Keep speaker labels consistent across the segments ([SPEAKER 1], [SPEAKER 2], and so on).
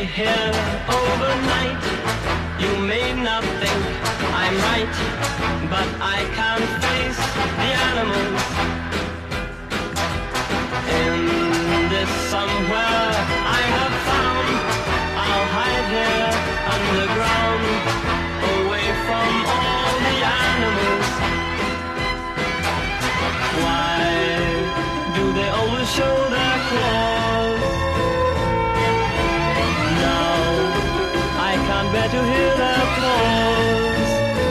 [SPEAKER 1] here overnight. You may not think I'm right, but I can't face the animals. In this somewhere I have found, I'll hide here underground, away from all the animals. Why do they always show their claws? Now I can't bear to hear their claws,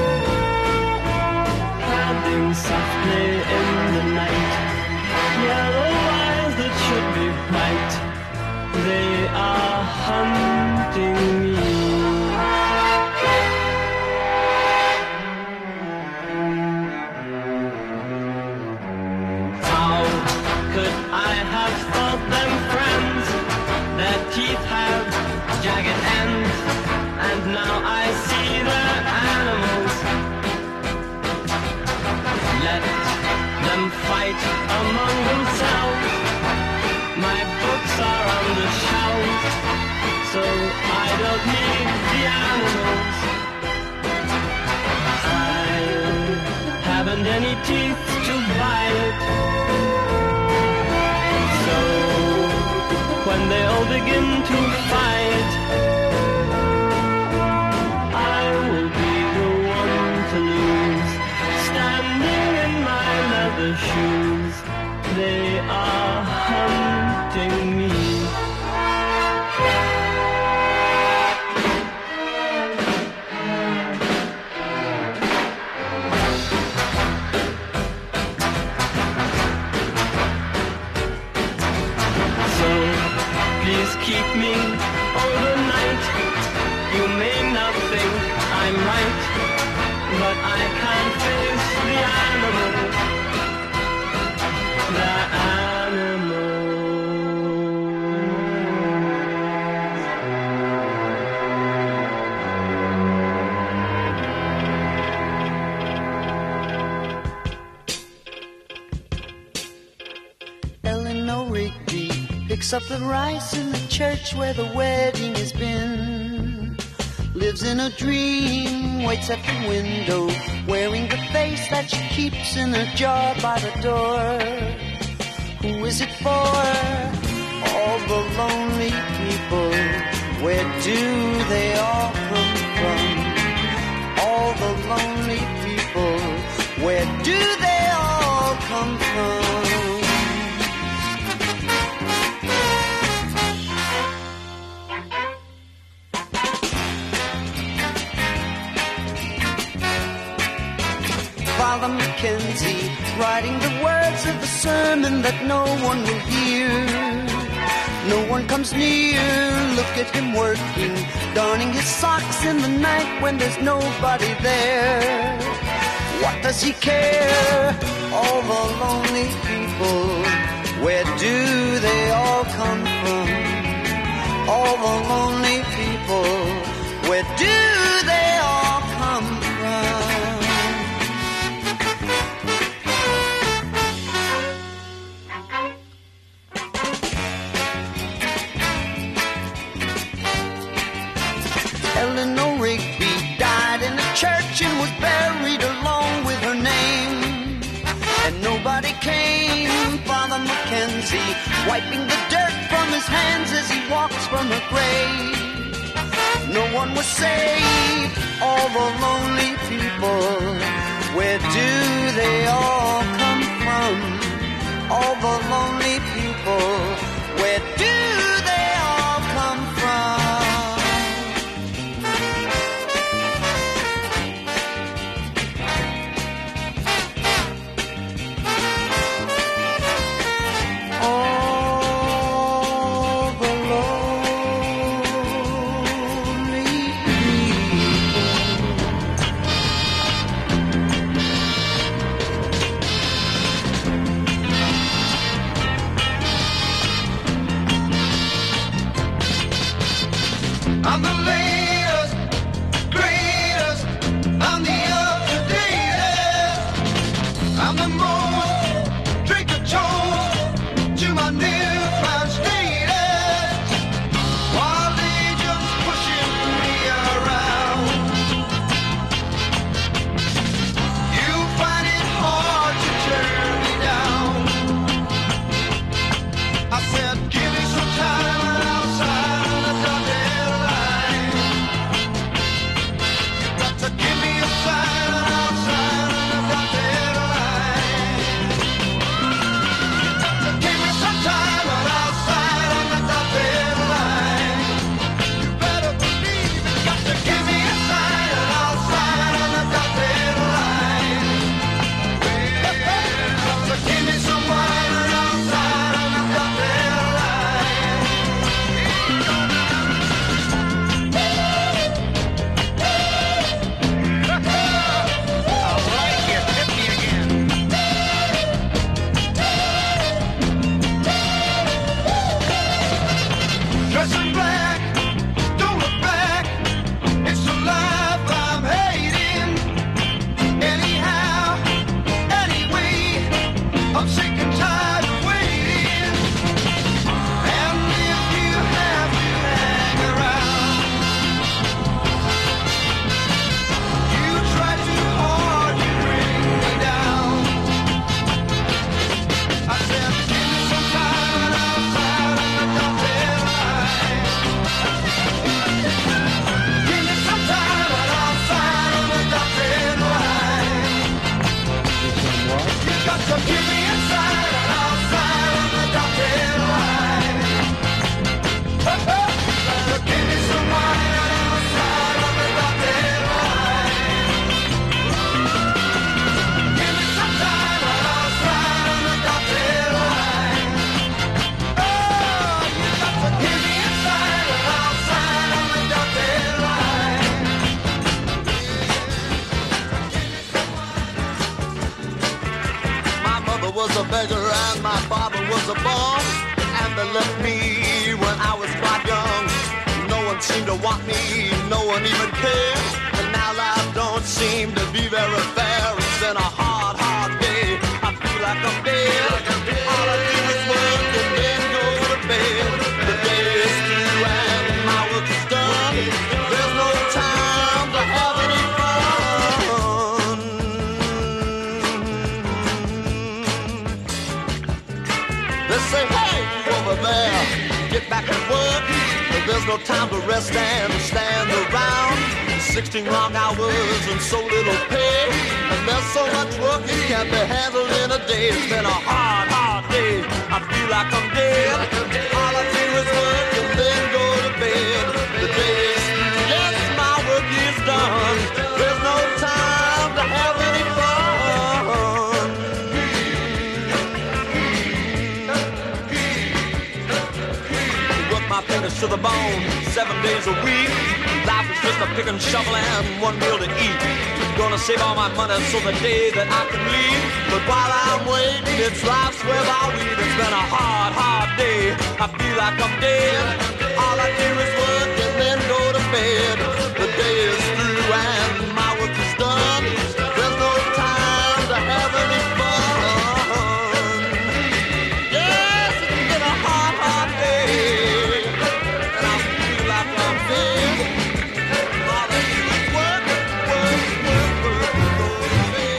[SPEAKER 1] padding softly in the night. Yellow eyes that should be white, they are hunting me. How could I have thought them friends? Their teeth have jagged ends, and now I see they're animals. Let them fight among themselves. My books are on the shelf, so I don't need the animals. I haven't any teeth to bite, so when they all begin to fight, I will be the one to lose, standing in my leather shoes. They are hunting me. So please keep me overnight. You may not think I'm right, but I can't face the animals. The animals.
[SPEAKER 2] Eleanor Rigby picks up the rice in the church where the wedding has been. Lives in a dream, waits at the window, wearing the face that she keeps in a jar by the door. Who is it for? All the lonely people. Where do they all come from? All the lonely people. Where do they all come from? Father Mackenzie, writing the words of the sermon that no one will hear. No one comes near, look at him working, darning his socks in the night when there's nobody there. What does he care? All the lonely people, where do they all come from? All the lonely people, where do they all come from? Eleanor Rigby died in a church and was buried along with her name. And nobody came. Father Mackenzie wiping the dirt from his hands as he walks from her grave. No one was saved. All the lonely people, where do they all come from? All the lonely people, where do they all come from?
[SPEAKER 3] I'm the latest, greatest, I'm the up-to-datest. I'm the most drink of choice to my newfound status. While lead you seemed to want me, no one even cared. And now life don't seem to be very fair. It's been a hard, hard day. I feel like I'm dead. All I do is work and then go to bed. The day is through and my work is done. There's no time to have any fun. They say, hey, you over there, get back at work. There's no time to rest and stand around. 16 long hours and so little pay. And there's so much work it can't be handled in a day. It's been a hard, hard day. I feel like I'm dead. All I do is work and then go to bed. The day is through, yes, my work is done. There's no time to have any fun. Work my fingers to the bone, 7 days a week. Life is just a pick and shovel and one meal to eat. Gonna save all my money so the day that I can leave. But while I'm waiting, it's life's web I weed. It's been a hard, hard day. I feel like I'm dead. All I do is work and then go to bed. The day is through and my work is done. There's no time to have any fun. Yes, it's been a hard, hard day. And I feel like I'm dead. All I do is work, work, work, work, and go to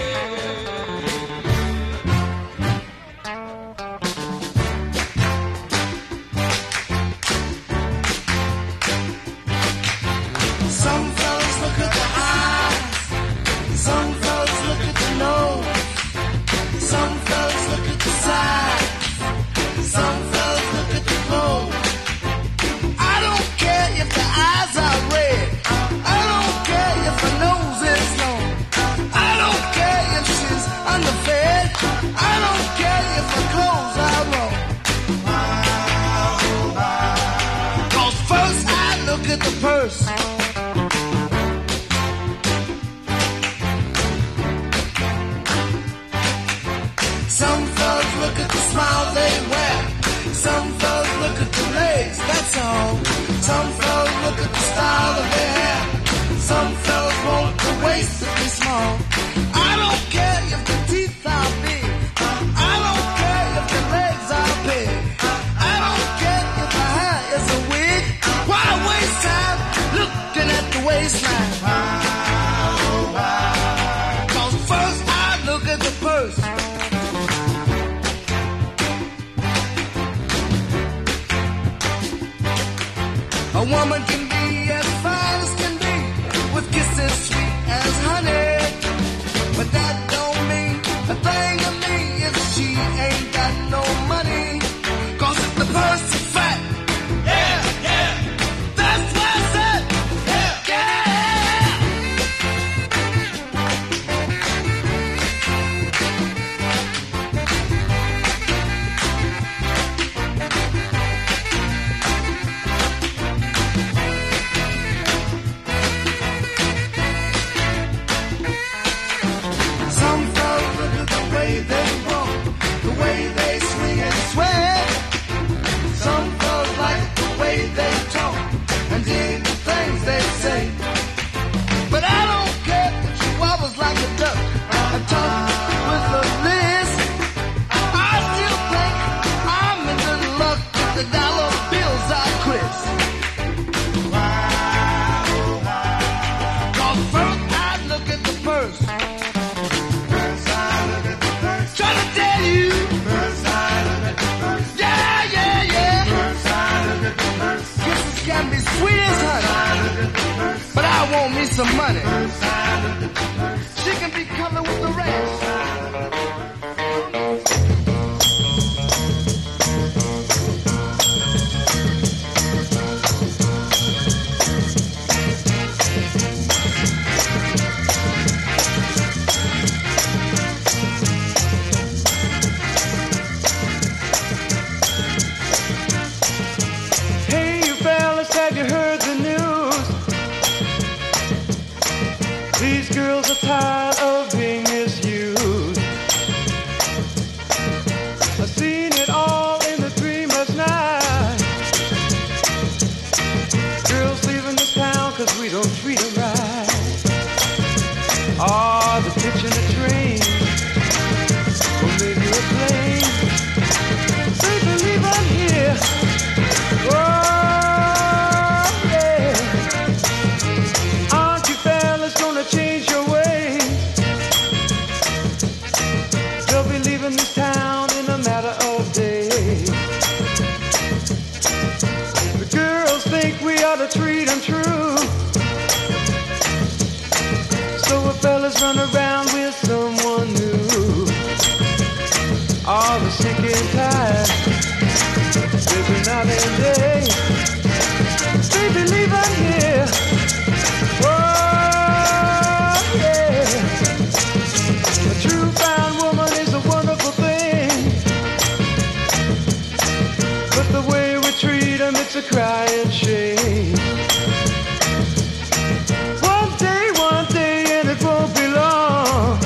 [SPEAKER 4] Some fellas look at the eyes, some fellas look at the nose, some fellas look at the side, some fellas look at the clothes. I don't care if the eyes are red, I don't care if her nose is long, I don't care if she's underfed, I don't care if her clothes are wrong. 'Cause first I look at the purse. Some fellas look at the smile they wear. Some fellas look at the legs, that's all. Some fellas look at the style of their hair. Some fellas want the waist to be small. I don't care if the teeth are big. I don't care if the legs are big. I don't care if the hair is a wig. Why waste time looking at the waistline? 'Cause first I look at the purse. A woman can be as fine as can be, with kisses sweet as honey. But that don't mean a thing to me if she ain't got no money. 'Cause if the purse is fat, yeah, yeah, that's what I said, yeah, yeah. Some fellas look at the way they walk, the way they swing and sway. Some fellas like the way they talk and dig the things they say. But I don't care if she wobbles like a duck and talks with a list. I still think I'm in good luck if the dollar bills are crisp. 'Cause first I look at the purse. Trying to tell you. Yeah, yeah, yeah. Kisses can be sweet as honey, but I want me some money. She can be colored with the rest.
[SPEAKER 5] Hey, you fellas, have you heard the news? These girls are tired of being misused. don't treat them right. Oh, the pitch and the train will leave you a plane. They believe I'm here. Oh, yeah. Aren't you fellas gonna change your ways? They'll be leaving this town in a matter of days. The girls think we ought to treat them true, so if fellas run around with someone new, all the sick and tired, living night and day, they believe I'm here. Oh, yeah. A true found woman is a wonderful thing, but the way we treat them, it's a crying shame. One day, and it won't be long,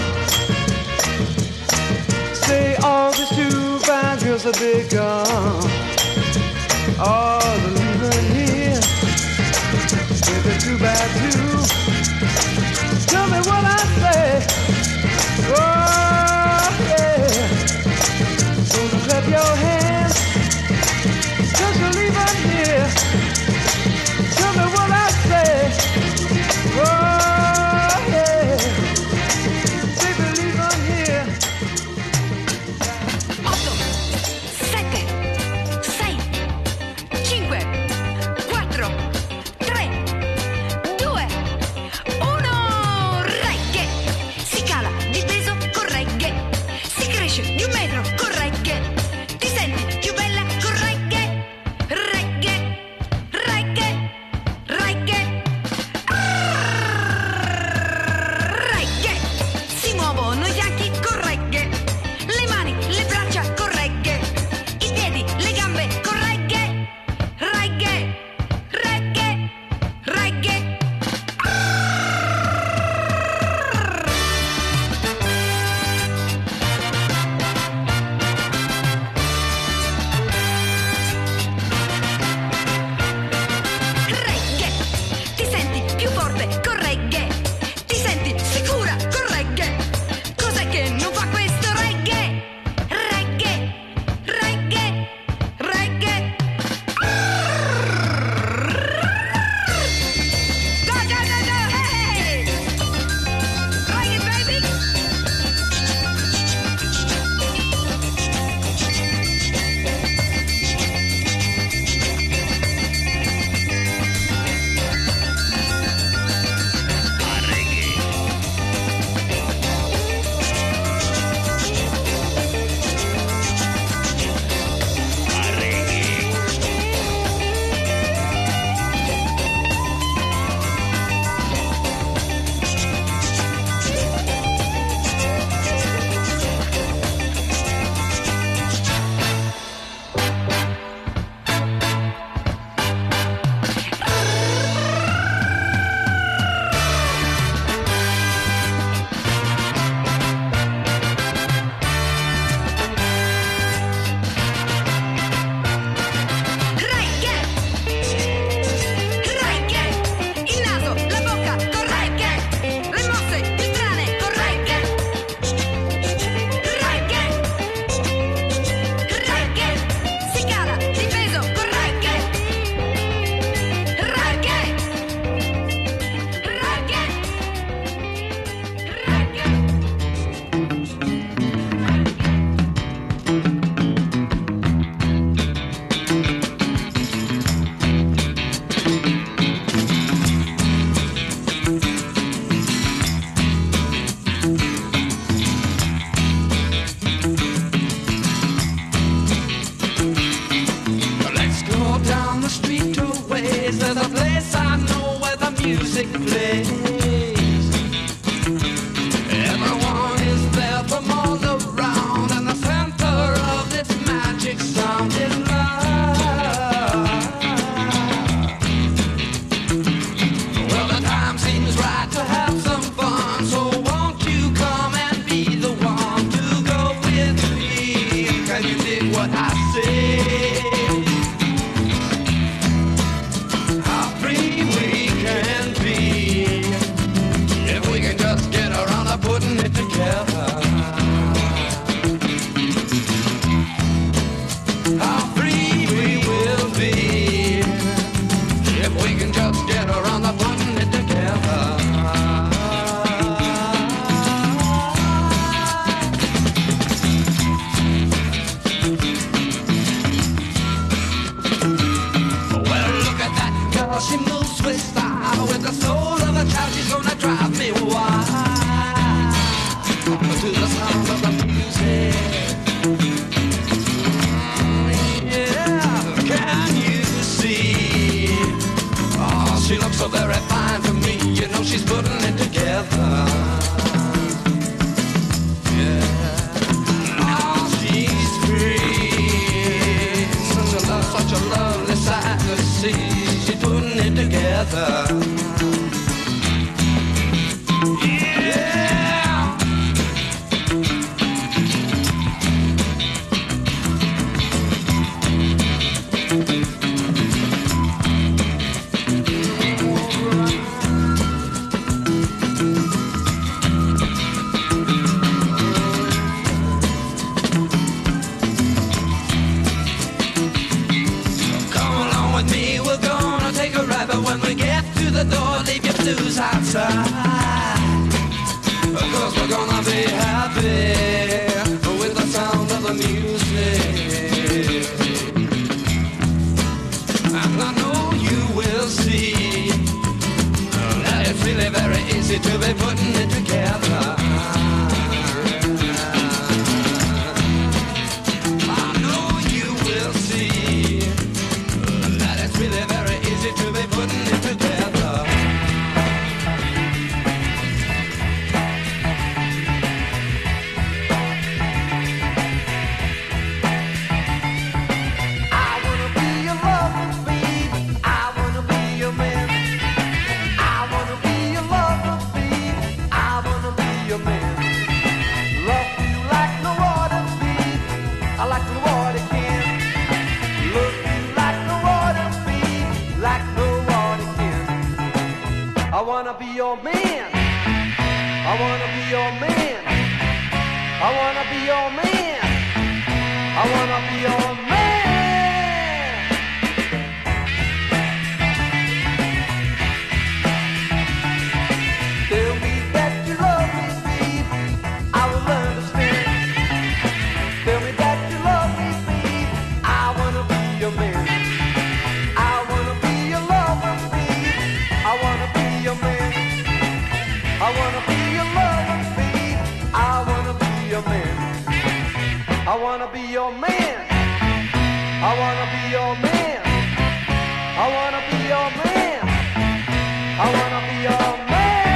[SPEAKER 5] say all these two fine girls are big gone. Oh, they're leaving here, if they're too bad too. Tell me what I say. Oh, yeah. So clap your hands, 'cause you're leaving here. Tell me what I say. Oh, yeah. They believe I'm here.
[SPEAKER 6] 8, 7, 6, 5, 4, 3, 2, 1. Reggae. Si cala di peso con reggae. Si cresce di 1 metro con reggae. Ti senti più bella con reggae. Reggae. Reggae. Reggae. Reggae. Si muovono i fianchi con reggae. Le mani, le braccia con reggae. I piedi, le gambe con reggae. Reggae. Reggae. Reggae. Reggae. Ti senti più forte con reggae. Ti senti sicura con reggae. Cos'è che non fa questo reggae? Reggae. Reggae. Reggae. Go, go, go, go, hey! Reggae, baby! Reggae. Reggae. Il naso, la bocca con reggae. Le mosse più strane con reggae. Reggae. Reggae. Si cala di peso con reggae. Reggae. Reggae. Reggae.
[SPEAKER 4] Let's go down the street to ways. There's a place I know where the music plays. Everyone is there from all around, and the center of this magic sound is love. Well, the time seems right to have some fun, so won't you come and be the one to go with me? Can you dig what I say? How free we can be.
[SPEAKER 7] looks so very fine to me. You know she's putting it together. Yeah. Oh, she's free. Such a lovely sight to see. She's putting it together. The door, leave your blues outside, 'cause we're gonna be happy with the sound of the music. And I know you will see that it's really very easy to be putting it together. I know you will see that it's really very easy to be putting it together.
[SPEAKER 5] I wanna be your man. I wanna be your man. I wanna be your man. I wanna be your man. Tell me that you love me, babe. I will understand. Tell me that you love me, babe. I wanna be your man. I wanna be your lover, babe. I wanna be your man. I wanna be your lover, babe. I wanna be your man. I wanna be your man. I wanna be your man. I wanna be your man. I wanna be your man.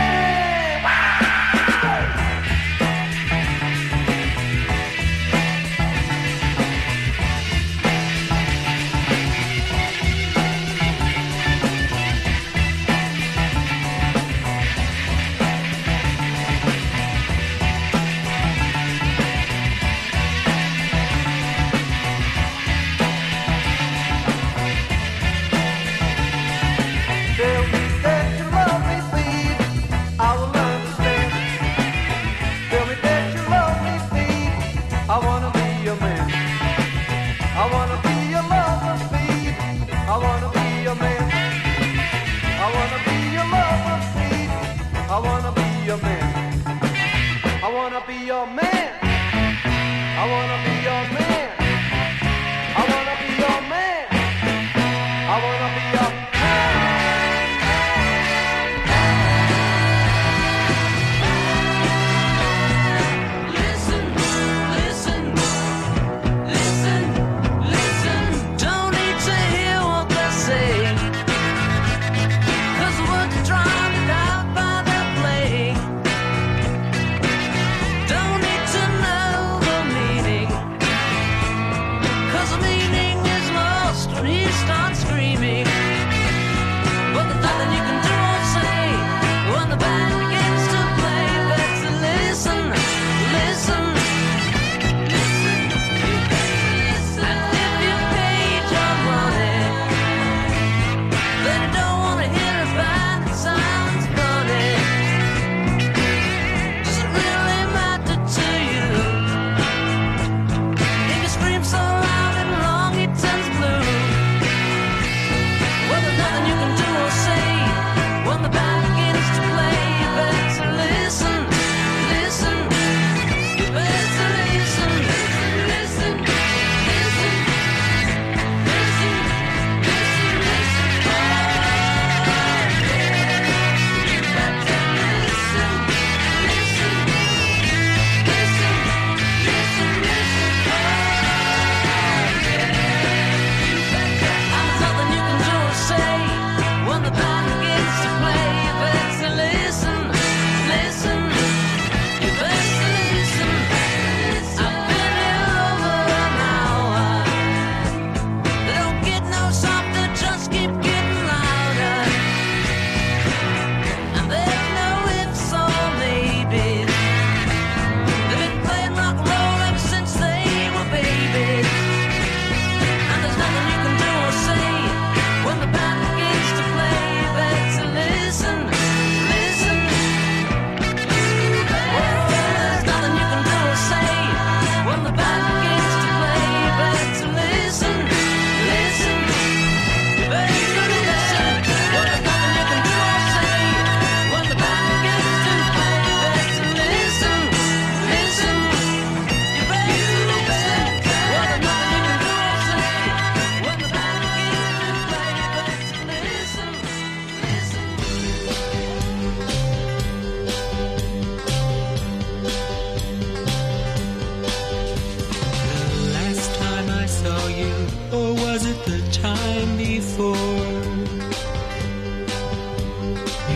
[SPEAKER 5] Tell me that you love me, babe. I will understand. Tell me that you love me, babe. I wanna be your man. I wanna be your lover, babe. I wanna be your man. I wanna be your lover, babe. I wanna be your man. I wanna be your man. I wanna be your man. I wanna be your man. I wanna be your man.
[SPEAKER 1] Don't need to hear what they say, 'cause words drowned out by their play. Don't need to know the meaning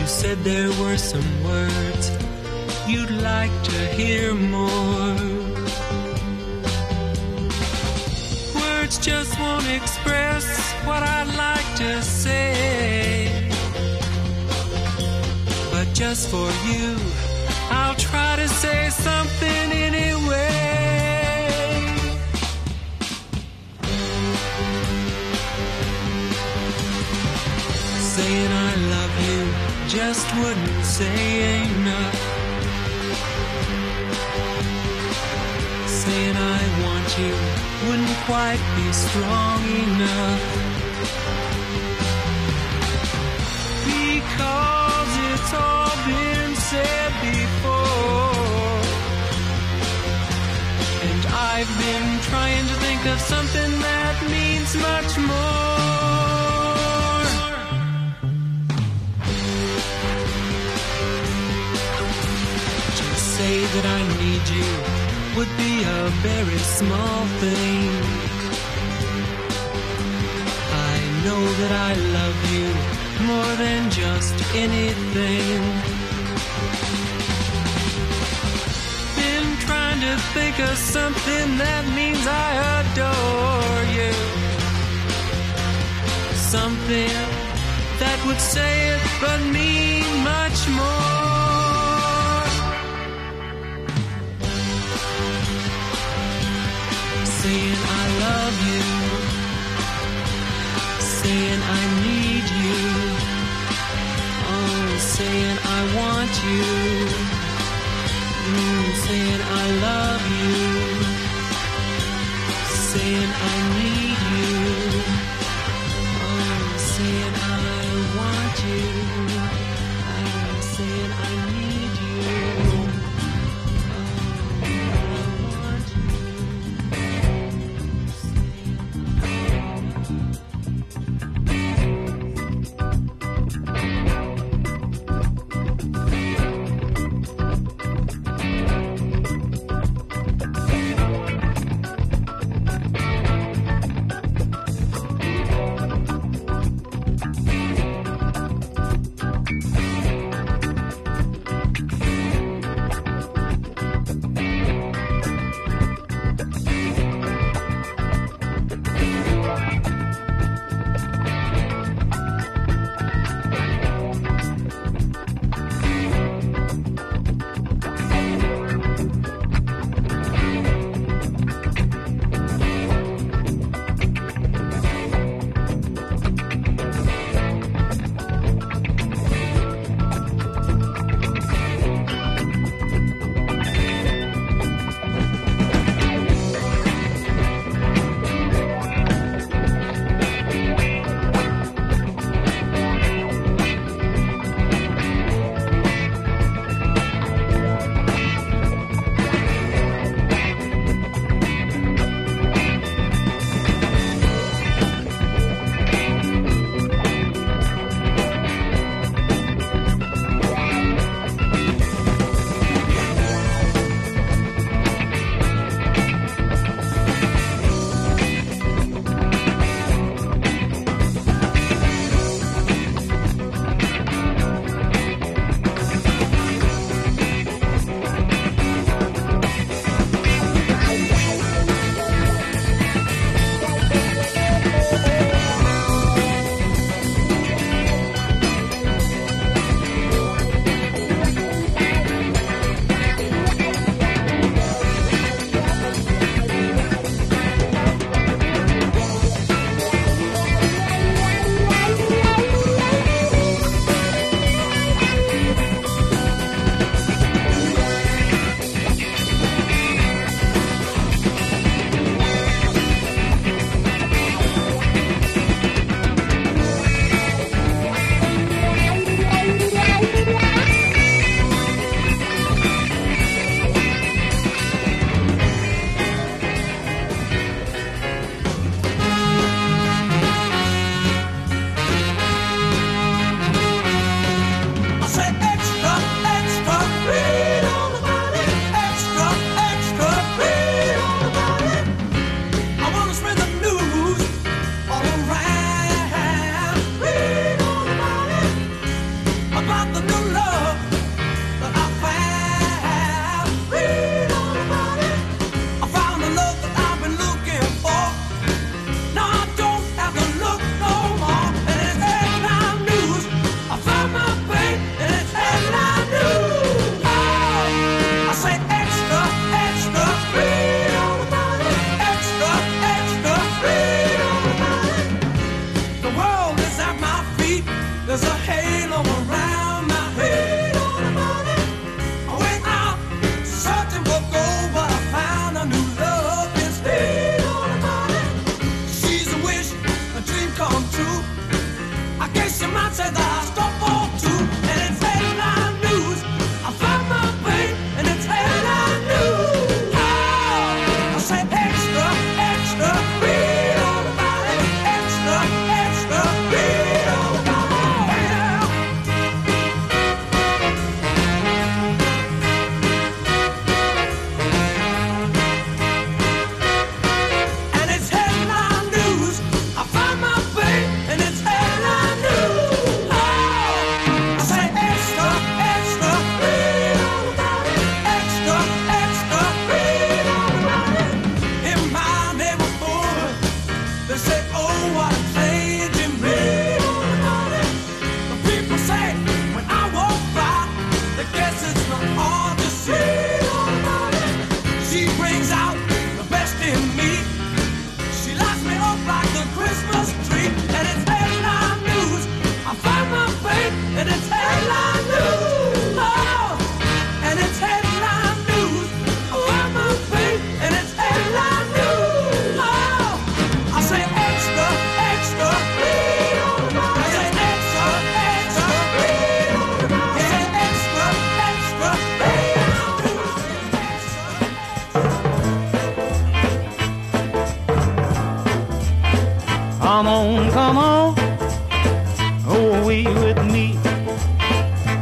[SPEAKER 8] said there were some words you'd like to hear more. Words just won't express what I'd like to say. But just for you, I'll try to say something anyway. Saying I love you just wouldn't say enough. Saying I want you wouldn't quite be strong enough. Because it's all been said before, and I've been trying to think of something that means much more. To say that I need you would be a very small thing. I know that I love you more than just anything. Been trying to think of something that means I adore you. Something that would say it but mean much more. Saying I love you, saying I need you, oh, saying I want you, saying I love you, saying I need you, oh, saying I want you, saying I need you, oh, I want you.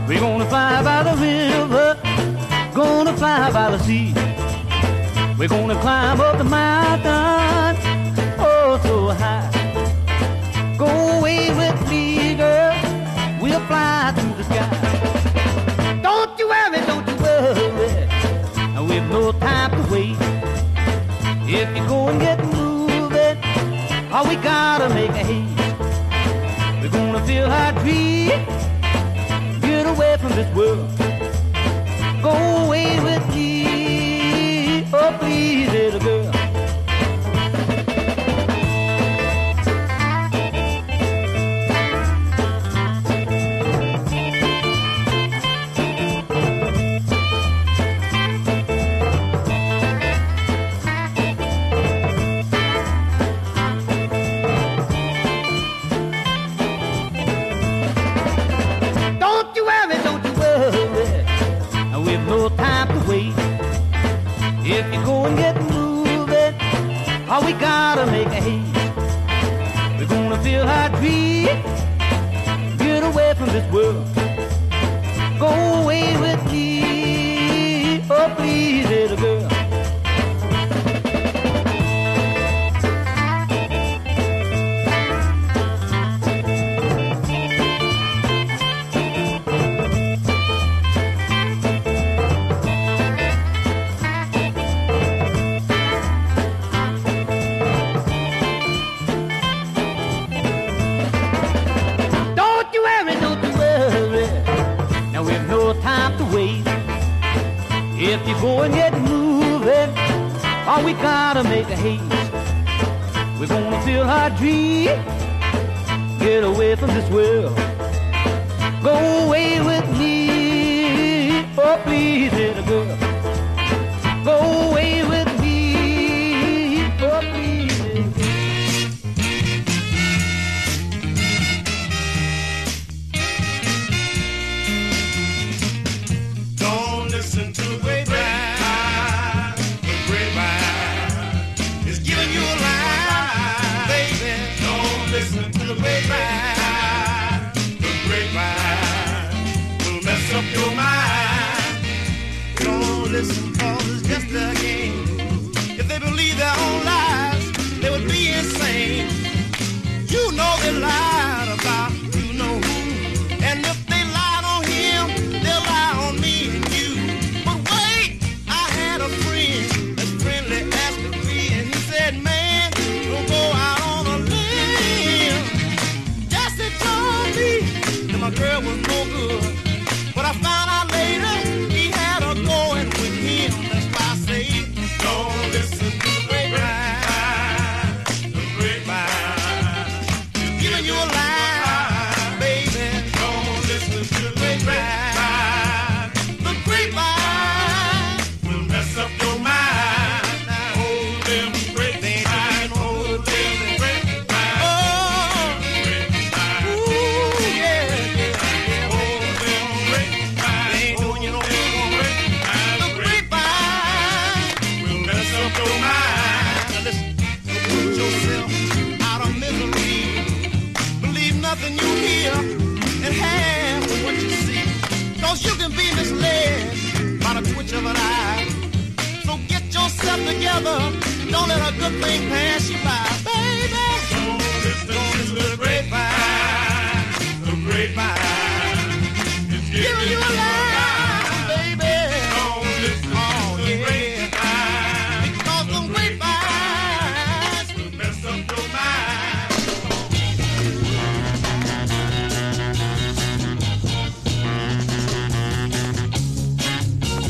[SPEAKER 5] We're gonna fly by the river, gonna fly by the sea. We're gonna climb up the mountain, oh so high. Go away with me, girl, we'll fly to the sky. Don't you worry, we've no time to wait. If you go and get moving, oh we gotta make a haste. We're gonna feel our dream, get away from this world. Go away with me, oh please little girl. If you go and get moving, oh we gotta make a haste. We're gonna feel our dream, get away from this world. Go away with me, oh please little girl. If you go and get moving, oh we gotta make a haste. We're gonna feel our dream, get away from this world. Go away with me, oh please little girl. Go away with me, oh please little girl.
[SPEAKER 4] Don't listen to the grapevine. The grapevine is giving you a lie, baby. Don't listen to the grapevine. The grapevine will mess up your mind. Don't listen, 'cause it's just a game. If they believe their own lies, they would be insane. You know they lied about you know who, and if they lied on him, they'll lie on me and you. But wait, I had a friend that's friendly as could be, and he said, man, don't go out on a limb. Yes, he told me that my girl was no good, but I found out later he had her going with him. That's why I say, don't listen to the grapevine. The grapevine is giving you a lie, baby. Don't listen to the grapevine. The grapevine will mess up your mind. Hold them grapevine, hold them grapevine. Oh, grapevine. Ooh, yeah, yeah. Hold them grapevine. They ain't doing you no good. The grapevine will mess up your mind. Now listen, don't put yourself out of misery. Believe nothing you hear and half of what you see, 'cause you can be misled by the twitch of an eye. So get yourself together, don't let a good thing pass you by, baby. Don't listen to the grapevine. The grapevine is giving you a lie, baby. Don't listen to the grapevine, because the grapevines will mess up your mind.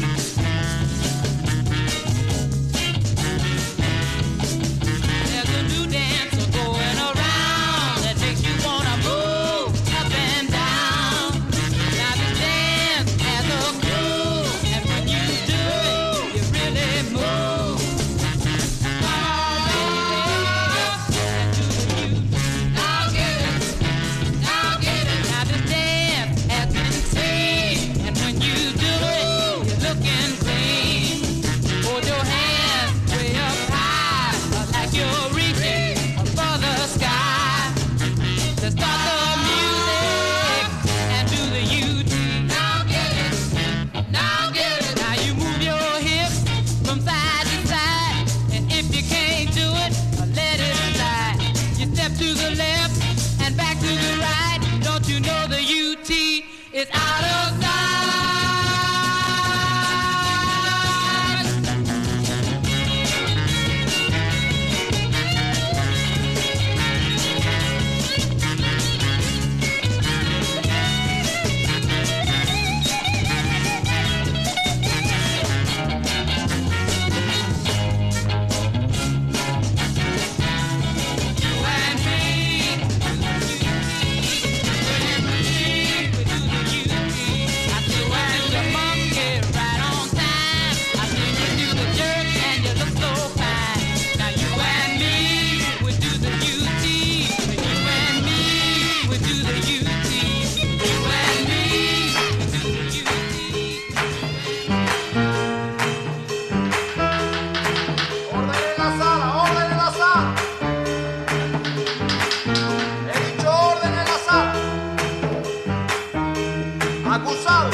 [SPEAKER 8] There's a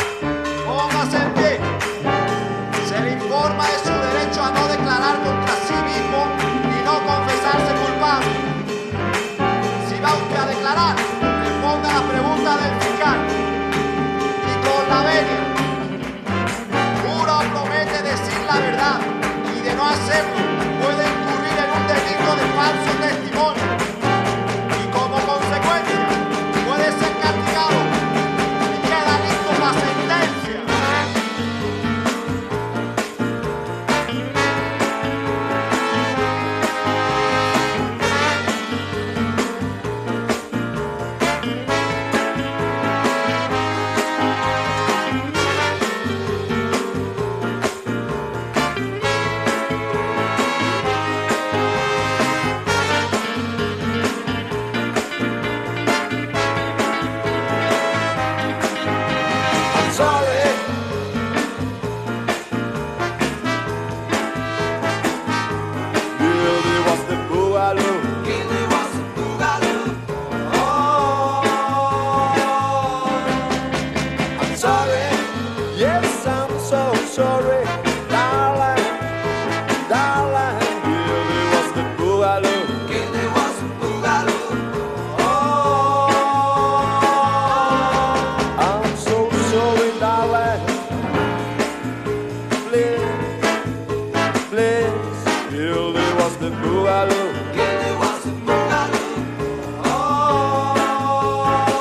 [SPEAKER 9] Póngase en pie. Se le informa de su derecho a no declarar contra sí mismo y no confesarse culpable. Si va usted a declarar, responda a la pregunta del fiscal. Y con la venia, jura o promete decir la verdad y de no hacerlo puede incurrir en un delito de falso testimonio y como consecuencia puede ser castigado y queda listo la sentencia.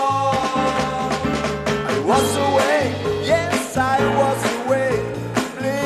[SPEAKER 3] Was away, yes, I was away. Please.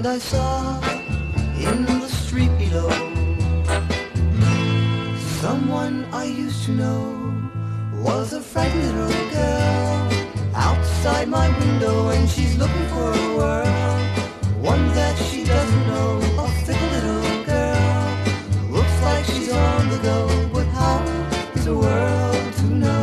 [SPEAKER 2] I saw in the street below someone I used to know was a frightened little girl outside my window, and she's looking for a world, one that she doesn't know. A fickle little girl, looks like she's on the go, but how is the world to know?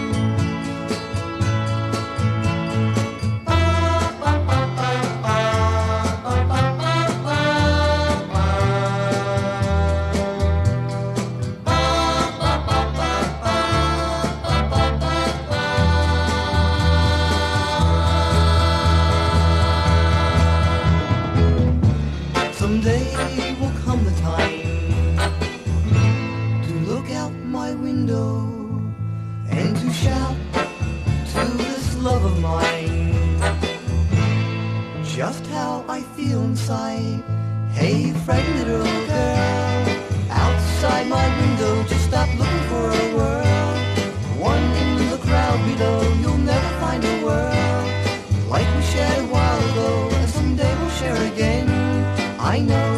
[SPEAKER 2] Someday will come the time to look out my window and to shout to this love of mine just how I feel inside. Hey, frightened little girl, outside my window, just stop looking for a world, one in the crowd below. You'll never find a world like we shared a while ago, and someday we'll share again, I know.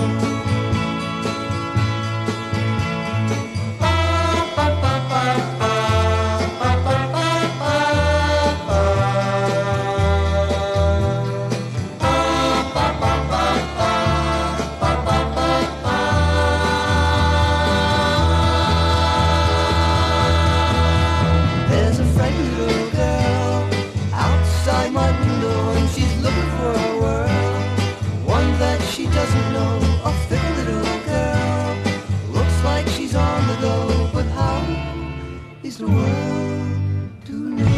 [SPEAKER 2] There's a frightened little girl outside my window, and she's looking for a world, one that she doesn't know. A fickle little girl, looks like she's on the go, but how is the world to know?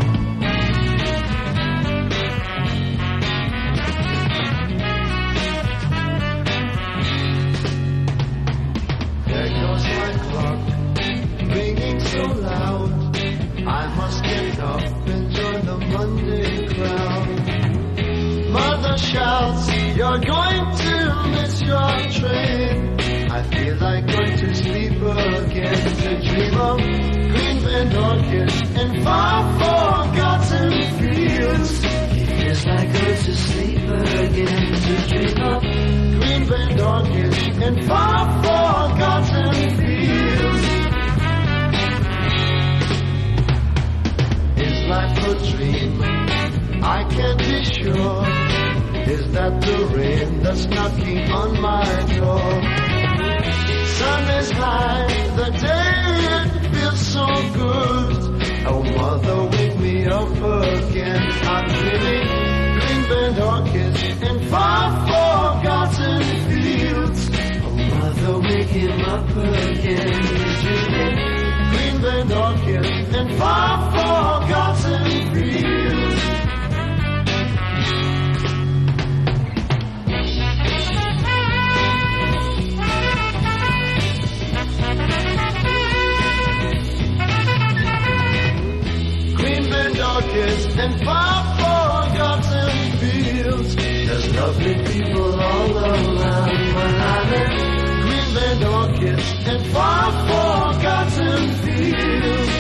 [SPEAKER 4] There goes my clock, ringing so loud. I must get up and join the Monday crowd. Mother shouts, you're going to miss your train. I feel like going to sleep again, to dream of green bend orchids and far forgotten fields. It feels like going to sleep again, to dream of green bend orchids and far forgotten fields. Is life a dream? I can't be sure. Is that the rain that's knocking on my door? Sun is high, the day it feels so good. Oh, mother, wake me up again. I'm dreaming green bend orchids in far forgotten fields. Oh, mother, wake him up again. He's dreaming green bend orchids in far forgotten fields. And far forgotten fields. There's lovely people all around when I'm in green bend orchids and far forgotten fields.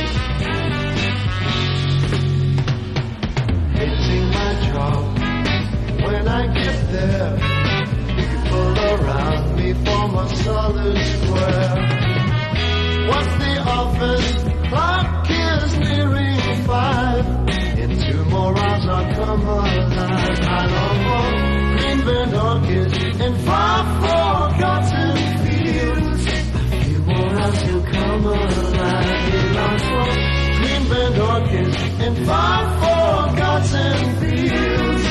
[SPEAKER 4] Hating my job when I get there. People around me form a solid square. Once the office clock is nearing 5, in 2 more hours I'll come alive. I long for green bend orchids in far forgotten fields. A few more hours he'll come alive. He longs for green bend orchids in far forgotten fields.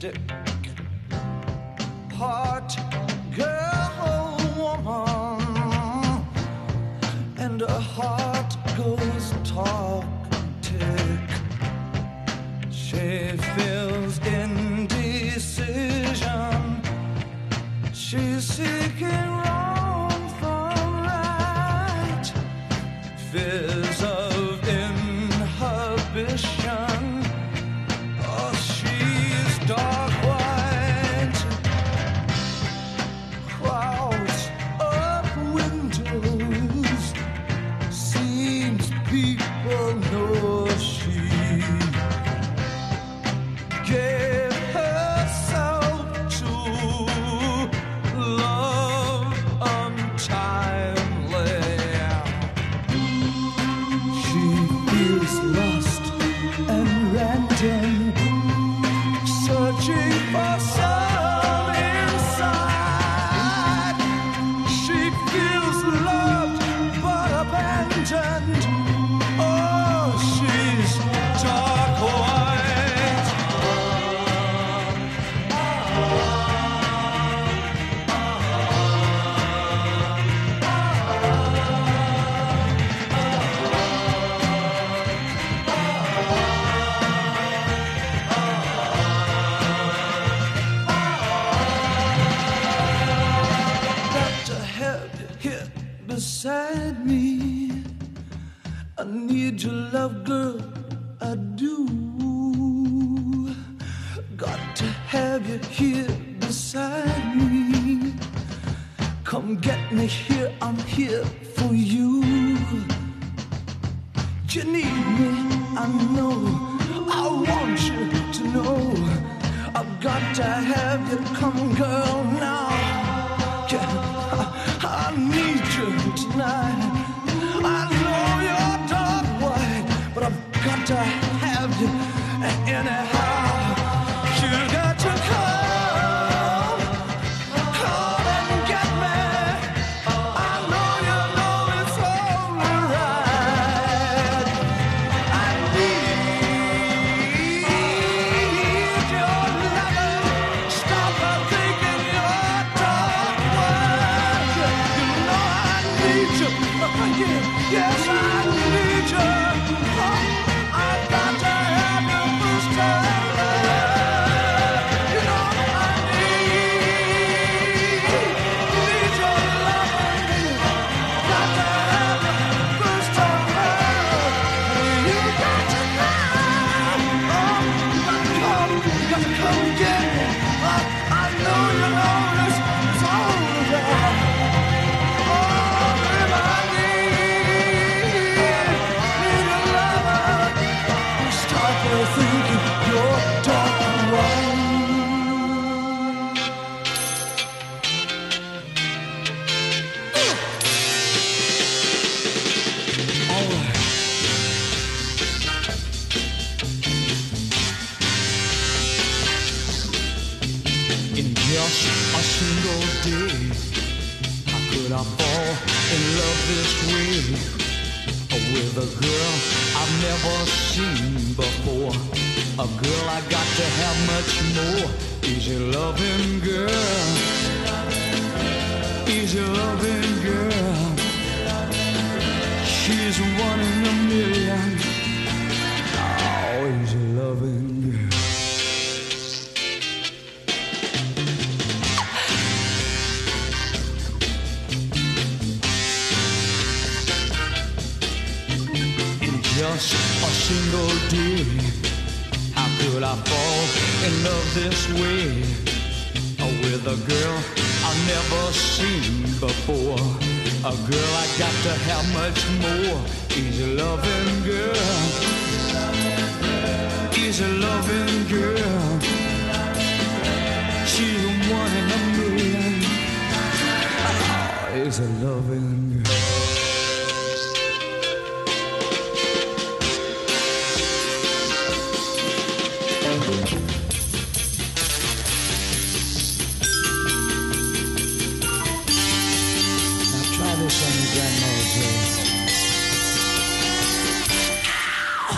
[SPEAKER 4] mystic heart girl woman, and her heart goes talk-tick. She feels indecision. She's seeking wrong from right. Fears of inhibition. Oh, she's dark white. Crowds of windows. Seems people know she gave herself to love untimely. She feels lost and random, searching for some inside. She feels loved but abandoned. Oh, she's dark white. Got to have you here beside me. I need your love, girl, I do. Got to have you here beside me. Come get me here, I'm here for you. You need me, I know. I want you to know. I've got to have you, come girl, now. Yeah, I need you tonight. I know you're dark white, but I've got to have you anyhow. You got to come and get me. I know you know it's alright. I need your loving. Stop thinking you're dark white. You know I need you. Yes, I need you. I've got to have you first time. You know I need your loving. Got to have you first time. You got to come. Got to come get me. I know you know this is alright. Thinking you're dark white. All right. In just a single day, how could I fall in love this way? With a girl I've never seen before, a girl I got to have much more. Easy loving girl, easy loving girl. She's one in a million. Oh, easy loving girl. Just a single day, how could I fall in love this way? With a girl I've never seen before, a girl I got to have much more. Easy loving girl, easy loving girl. She's one in a million. Oh, easy loving girl. Now try this on your grandmother's waist.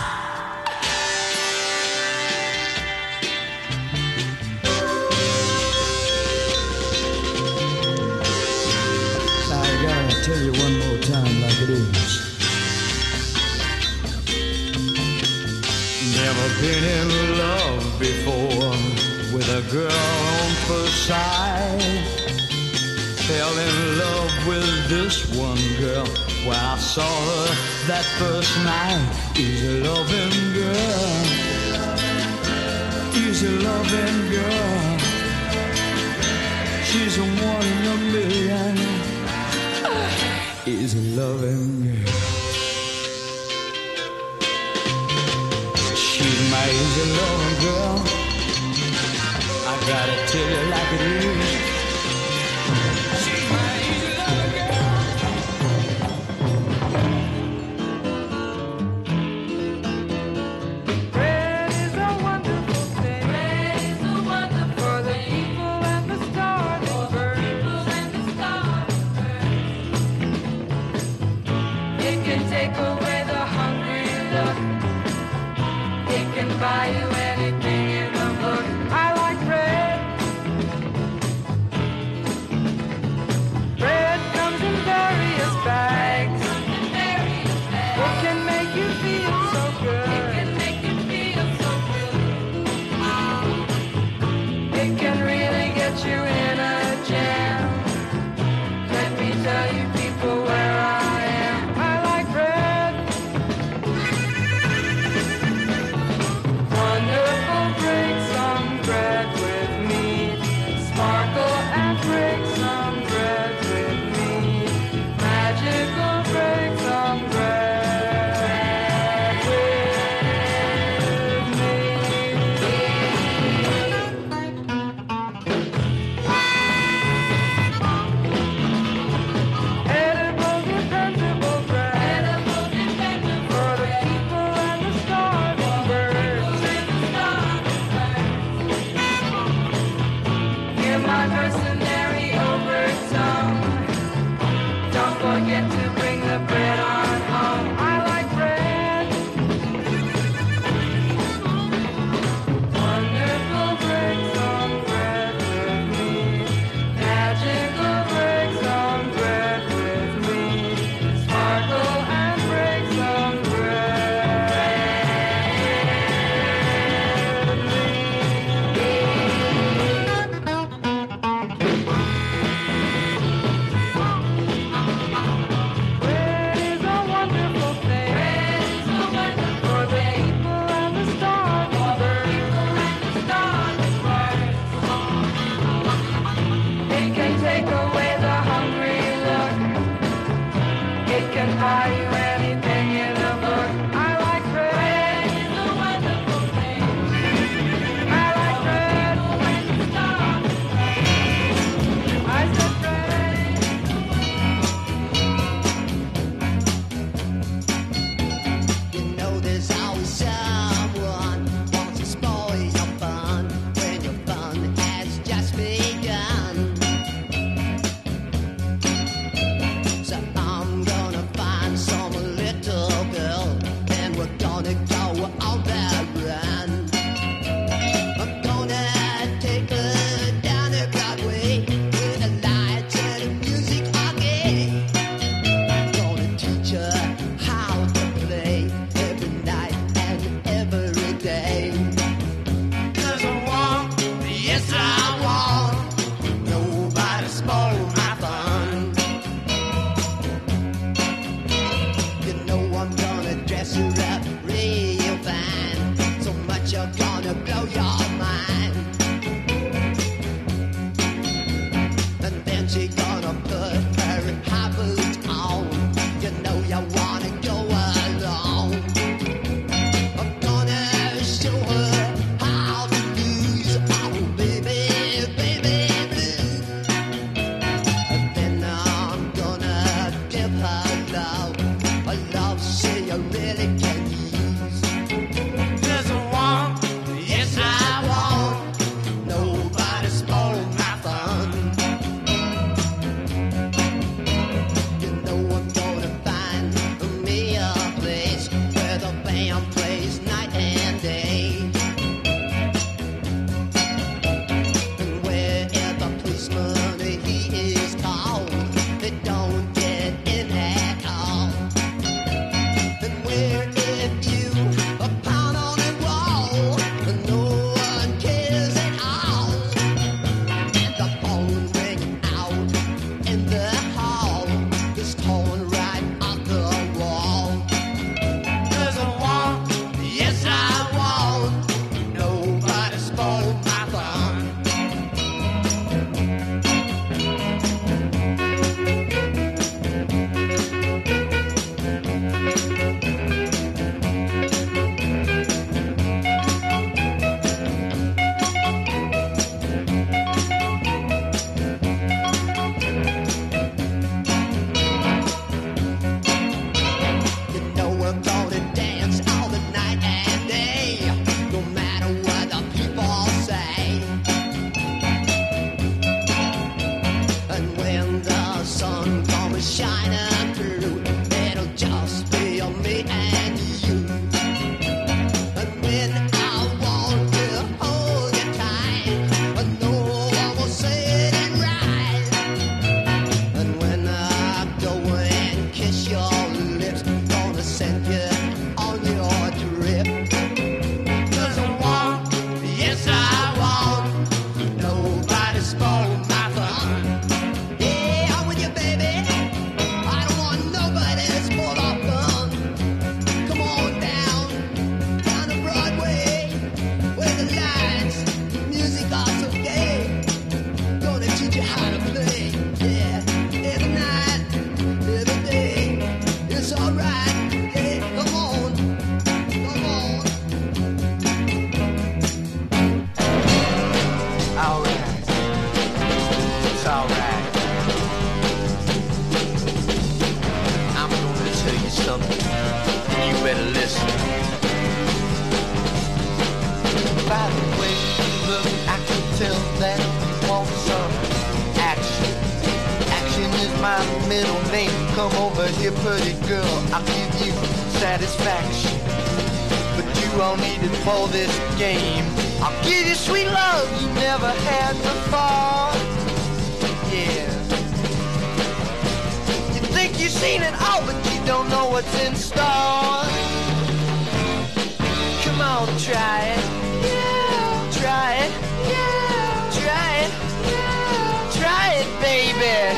[SPEAKER 5] Never been in love before with a girl on first sight. Fell in love with this one girl when I saw her that first night. Easy loving girl, easy loving girl. She's a one in a million. Easy loving girl. She's my easy loving girl. I gotta tell you like it is. She's my easy loving girl.
[SPEAKER 10] Bread is a wonderful thing. Bread is a wonderful for the people and the starving birds. It can take away the hungry look. It can buy you anything in the book. I like bread. Bread comes in various bags. It can make you feel so good. It can make you feel so good. It can really get you in a jam. Let me tell you people where I am. I like bread. Wonderful
[SPEAKER 4] By the way you look, I can tell that you want some action. Action is my middle name. Come over here, pretty girl, I'll give you satisfaction. But you all need it for this game. I'll give you sweet love you never had before. Yeah. You think you've seen it all, but you don't know what's in store. Come on, try it. Yeah. Try it. Yeah. Try it. Yeah. Try it, baby.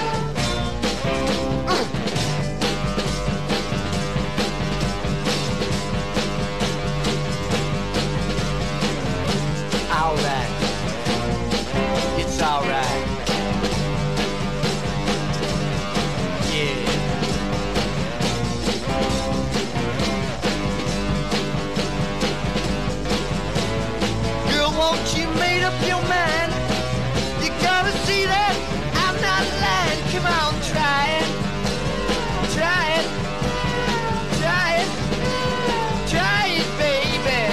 [SPEAKER 4] Alright. It's alright. Yeah. Girl, won't you make up your mind? You gotta see that I'm not lying. Come on, try it. Try it. Try it. Try it, baby.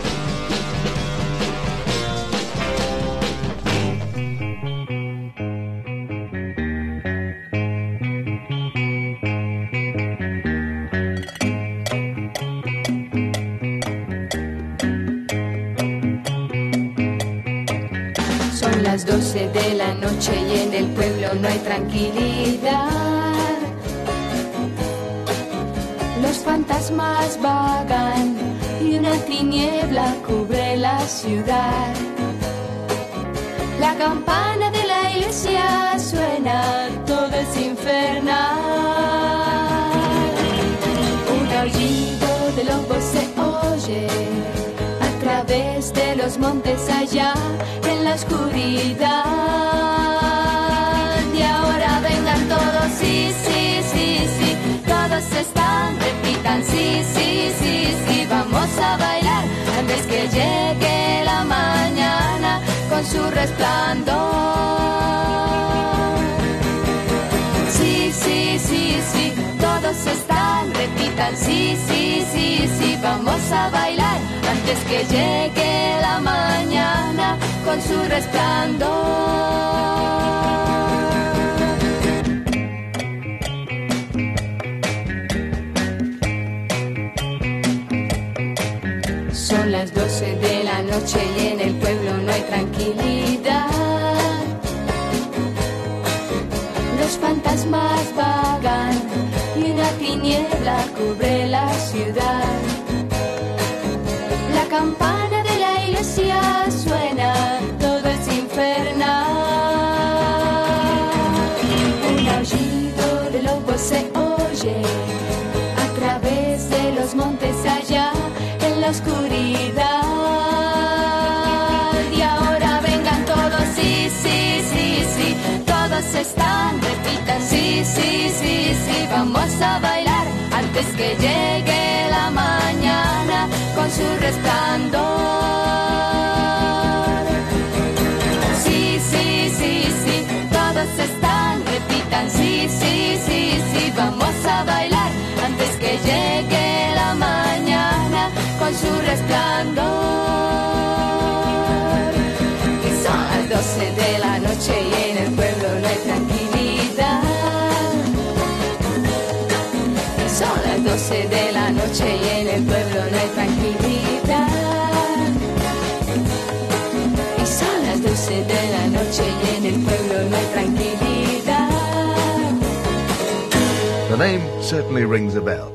[SPEAKER 11] Son las 12 de la noche y en el pueblo no hay tranquilidad. Los fantasmas vagan y una tiniebla cubre la ciudad. La campana de la iglesia suena, todo es infernal. Un aullido de lobos se oye a través de los montes allá en la oscuridad. Y ahora vengan todos, sí, sí, sí, sí, todos están, repitan, sí, sí, sí, sí, vamos a bailar antes que llegue la mañana con su resplandor. Sí, sí, sí, sí, todos están, repitan, sí, sí, sí, sí, vamos a bailar antes que llegue la mañana con su resplandor. Son las 12 de la noche y en el pueblo no hay tranquilidad. Los fantasmas vagan y una tiniebla cubre la ciudad. La campana de la iglesia suena, todo es infernal. Un aullido de lobos se oye a través de los montes allá en la oscuridad. Y ahora vengan todos, sí, sí, sí, sí, todos están, repitan, sí, sí, sí, sí, vamos a bailar antes que llegue la mañana con su resplandor. Sí, sí, sí, sí, todos están, repitan, sí, sí, sí, sí, vamos a bailar antes que llegue la mañana con su resplandor. Y son las 12 de la noche y en el pueblo no hay tranquilidad. Y son las 12 de la noche y en el pueblo no hay tranquilidad. Y son las 12 de la noche y en el pueblo no hay tranquilidad.
[SPEAKER 12] The name certainly rings a bell.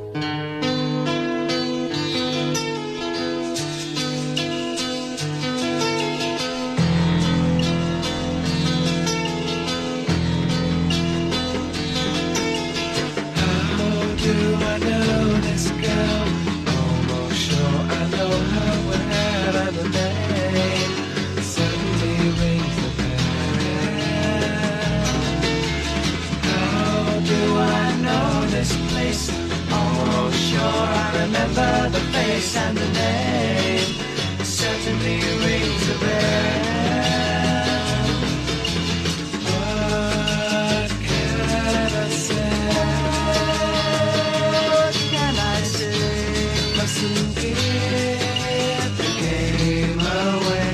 [SPEAKER 7] And the name certainly rings a bell. What can I say? What can I say? Mustn't give the game away.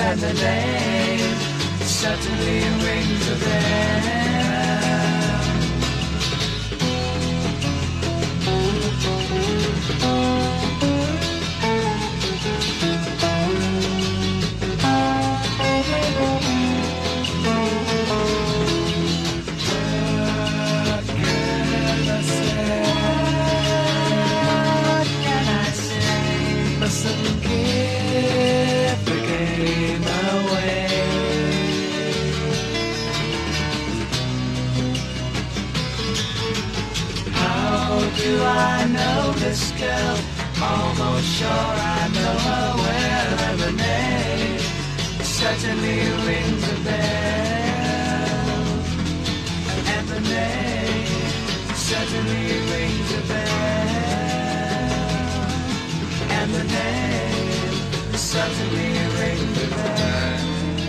[SPEAKER 7] and the name certainly rings a bell. Mustn't give the game away. How do I know this girl? Almost sure I know her well, and the name certainly rings a bell. And the name certainly rings a bell. And the name certainly rings a bell.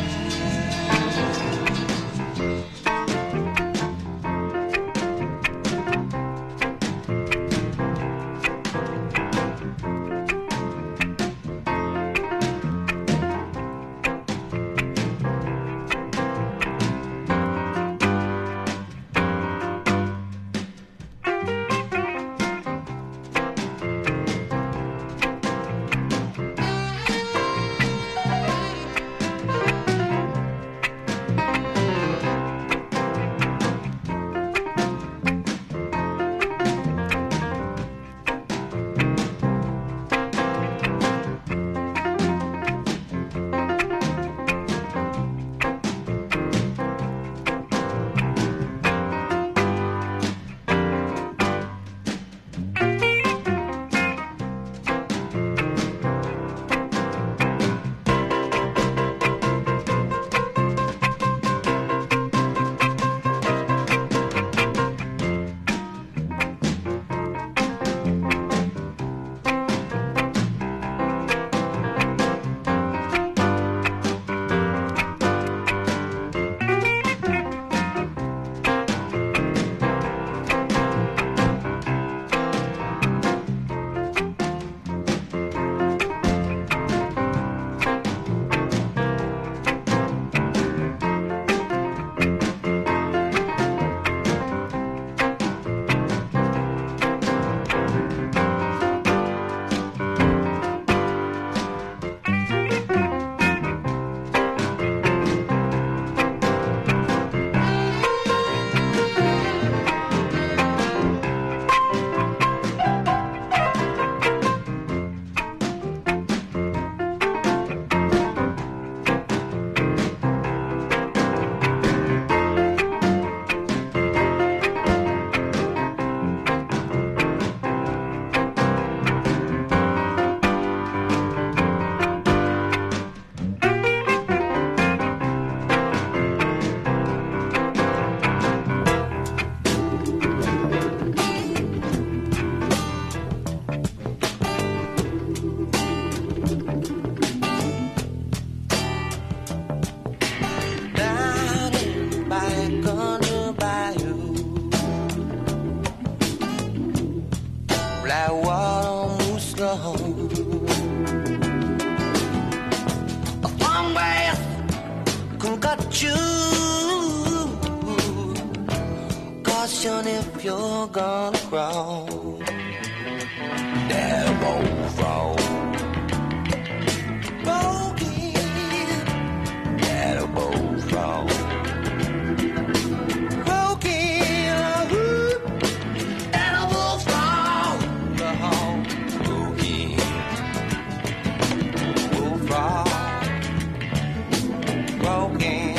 [SPEAKER 13] Caution if you're gonna crawl that old road. Broken, that old road. Broken, that old road. Broken, old road. Broken.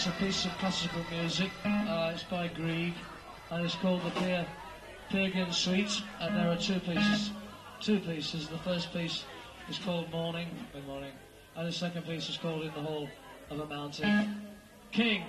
[SPEAKER 14] a piece of classical music. It's by Grieg, and it's called the Peer Gynt Suite. And there are two pieces. The first piece is called Morning, and the second piece is called In the Hall of a Mountain. King.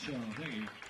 [SPEAKER 15] Sure, thank you.